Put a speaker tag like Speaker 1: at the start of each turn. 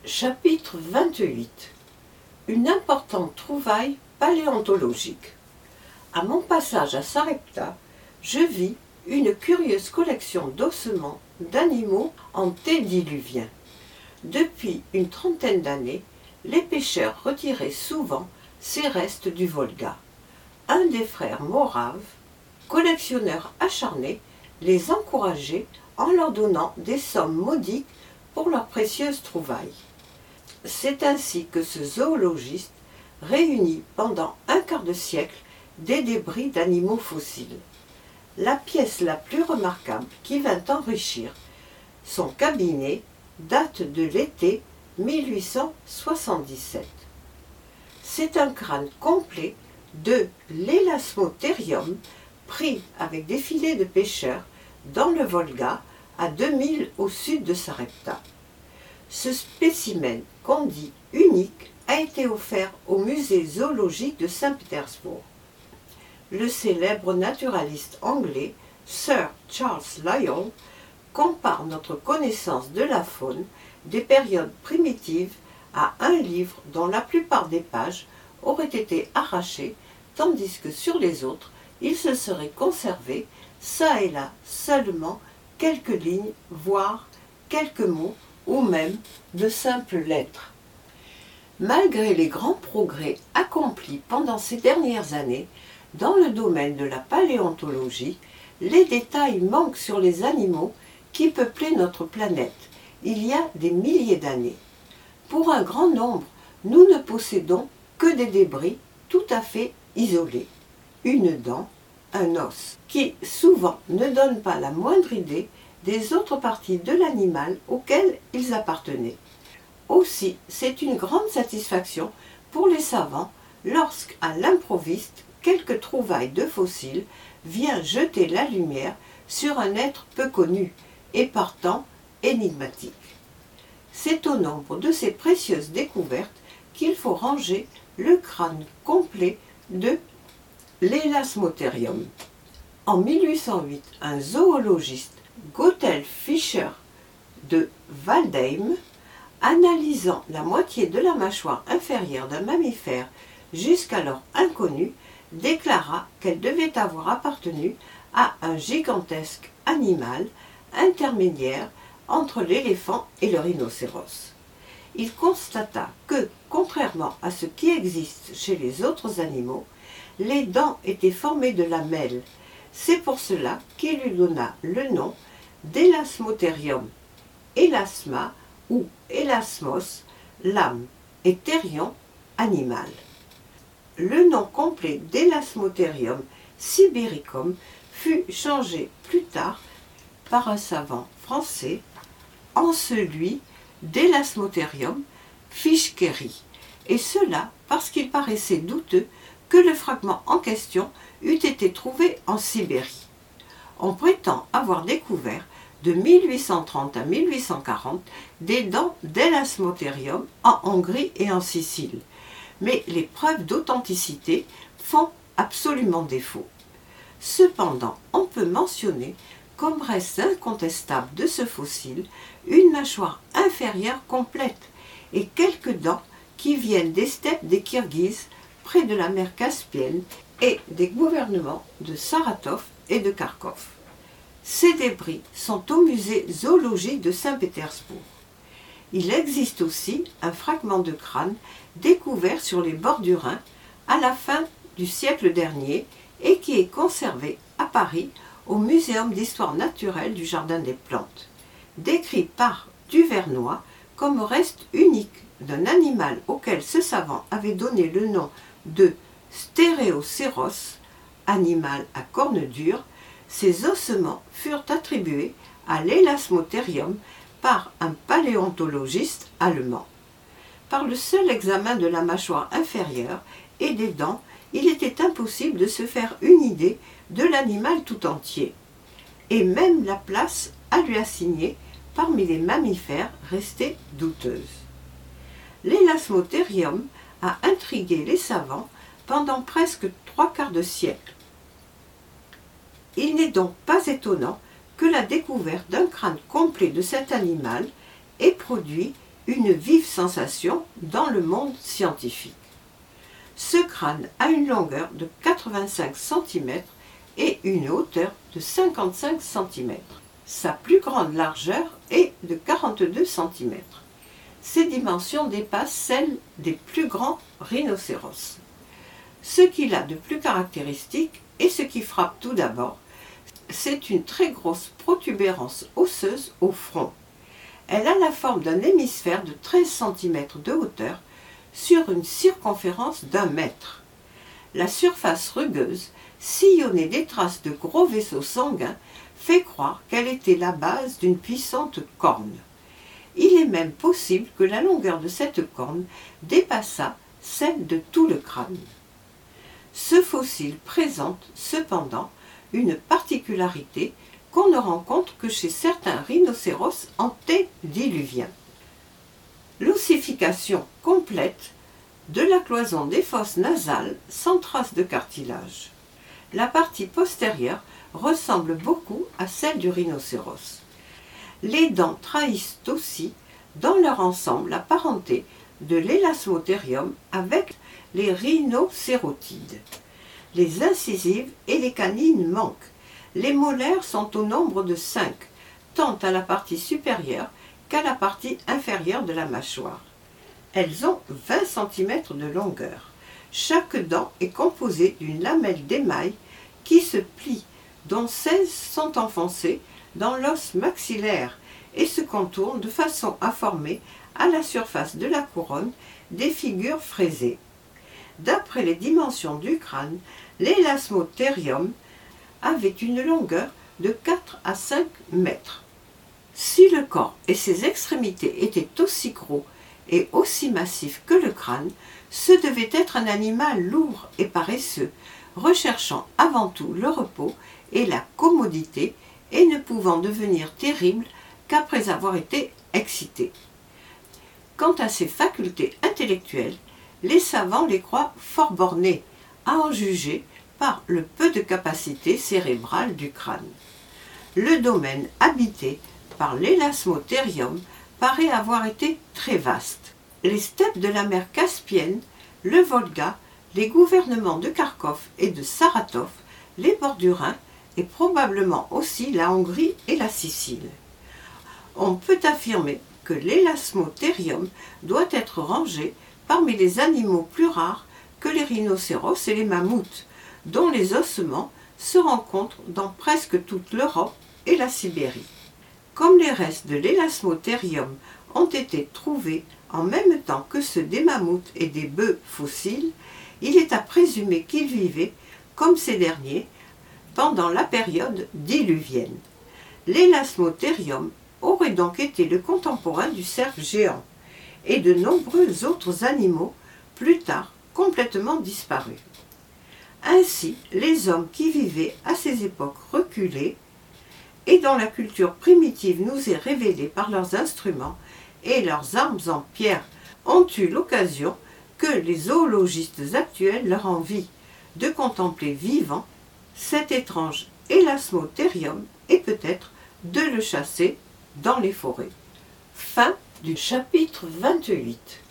Speaker 1: Chapitre 28. Une importante trouvaille paléontologique. À mon passage à Sarepta, je vis une curieuse collection d'ossements d'animaux antédiluviens. Depuis une trentaine d'années, les pêcheurs retiraient souvent ces restes du Volga. Un des frères Moraves, collectionneur acharné, les encourageait en leur donnant des sommes modiques pour leurs précieuses trouvailles. C'est ainsi que ce zoologiste réunit pendant un quart de siècle des débris d'animaux fossiles. La pièce la plus remarquable qui vint enrichir son cabinet date de l'été 1877. C'est un crâne complet de l'Elasmotherium pris avec des filets de pêcheurs dans le Volga à 2000 au sud de Sarepta. Ce spécimen qu'on dit unique a été offert au musée zoologique de Saint-Pétersbourg. Le célèbre naturaliste anglais Sir Charles Lyell compare notre connaissance de la faune des périodes primitives à un livre dont la plupart des pages auraient été arrachées, tandis que sur les autres, il se serait conservé, çà et là seulement, quelques lignes, voire quelques mots, ou même de simples lettres. Malgré les grands progrès accomplis pendant ces dernières années dans le domaine de la paléontologie, les détails manquent sur les animaux qui peuplaient notre planète il y a des milliers d'années. Pour un grand nombre, nous ne possédons que des débris tout à fait isolés. Une dent, un os, qui souvent ne donnent pas la moindre idée des autres parties de l'animal auxquelles ils appartenaient. Aussi, c'est une grande satisfaction pour les savants lorsqu'à l'improviste, quelque trouvaille de fossiles vient jeter la lumière sur un être peu connu et partant énigmatique. C'est au nombre de ces précieuses découvertes qu'il faut ranger le crâne complet de l'Elasmotherium. En 1808, un zoologiste, Gotthelf Fischer de Waldheim, analysant la moitié de la mâchoire inférieure d'un mammifère jusqu'alors inconnu, déclara qu'elle devait avoir appartenu à un gigantesque animal intermédiaire entre l'éléphant et le rhinocéros. Il constata que, contrairement à ce qui existe chez les autres animaux, les dents étaient formées de lamelles. C'est pour cela qu'il lui donna le nom d'Elasmotherium, elasma ou elasmos, lame, et therion, animal. Le nom complet d'Elasmotherium sibericum fut changé plus tard par un savant français en celui d'Elasmotherium fischeri, et cela parce qu'il paraissait douteux que le fragment en question eût été trouvé en Sibérie. On prétend avoir découvert de 1830 à 1840 des dents d'Elasmotherium en Hongrie et en Sicile, mais les preuves d'authenticité font absolument défaut. Cependant, on peut mentionner comme reste incontestable de ce fossile une mâchoire inférieure complète et quelques dents qui viennent des steppes des Kirghizes près de la mer Caspienne et des gouvernements de Saratov et de Kharkov. Ces débris sont au musée zoologique de Saint-Pétersbourg. Il existe aussi un fragment de crâne découvert sur les bords du Rhin à la fin du siècle dernier et qui est conservé à Paris au Muséum d'histoire naturelle du Jardin des Plantes. Décrit par Duvernoy comme reste unique d'un animal auquel ce savant avait donné le nom de Stéréocéros, animal à cornes dures, ces ossements furent attribués à l'Elasmotherium par un paléontologiste allemand. Par le seul examen de la mâchoire inférieure et des dents, il était impossible de se faire une idée de l'animal tout entier, et même la place à lui assigner parmi les mammifères restait douteuse. L'Elasmotherium a intrigué les savants pendant presque 3/4 de siècle. Il n'est donc pas étonnant que la découverte d'un crâne complet de cet animal ait produit une vive sensation dans le monde scientifique. Ce crâne a une longueur de 85 cm et une hauteur de 55 cm. Sa plus grande largeur est de 42 cm. Ses dimensions dépassent celles des plus grands rhinocéros. Ce qu'il a de plus caractéristique et ce qui frappe tout d'abord, c'est une très grosse protubérance osseuse au front. Elle a la forme d'un hémisphère de 13 cm de hauteur sur une circonférence d'1 mètre. La surface rugueuse, sillonnée des traces de gros vaisseaux sanguins, fait croire qu'elle était la base d'une puissante corne. Il est même possible que la longueur de cette corne dépassât celle de tout le crâne. Ce fossile présente cependant une particularité qu'on ne rencontre que chez certains rhinocéros antédiluviens. L'ossification complète de la cloison des fosses nasales sans trace de cartilage. La partie postérieure ressemble beaucoup à celle du rhinocéros. Les dents trahissent aussi dans leur ensemble la parenté de l'élasmotherium avec les rhinocérotides. Les incisives et les canines manquent. Les molaires sont au nombre de 5, tant à la partie supérieure qu'à la partie inférieure de la mâchoire. Elles ont 20 cm de longueur. Chaque dent est composée d'une lamelle d'émail qui se plie, dont 16 sont enfoncées dans l'os maxillaire et se contournent de façon à former à la surface de la couronne des figures fraisées. D'après les dimensions du crâne, l'élasmotherium avait une longueur de 4 à 5 mètres. Si le corps et ses extrémités étaient aussi gros et aussi massifs que le crâne, ce devait être un animal lourd et paresseux, recherchant avant tout le repos et la commodité et ne pouvant devenir terrible qu'après avoir été excité. Quant à ses facultés intellectuelles, les savants les croient fort bornées, à en juger par le peu de capacité cérébrale du crâne. Le domaine habité par l'élasmotherium paraît avoir été très vaste. Les steppes de la mer Caspienne, le Volga, les gouvernements de Kharkov et de Saratov, les bords du Rhin et probablement aussi la Hongrie et la Sicile. On peut affirmer que l'élasmotherium doit être rangé parmi les animaux plus rares que les rhinocéros et les mammouths, dont les ossements se rencontrent dans presque toute l'Europe et la Sibérie. Comme les restes de l'élasmotherium ont été trouvés en même temps que ceux des mammouths et des bœufs fossiles, il est à présumer qu'ils vivaient, comme ces derniers, pendant la période diluvienne. L'élasmotherium aurait donc été le contemporain du cerf géant et de nombreux autres animaux plus tard complètement disparus. Ainsi, les hommes qui vivaient à ces époques reculées et dont la culture primitive nous est révélée par leurs instruments et leurs armes en pierre ont eu l'occasion que les zoologistes actuels leur envient de contempler vivant cet étrange élasmotherium et peut-être de le chasser dans les forêts. Fin du chapitre 28.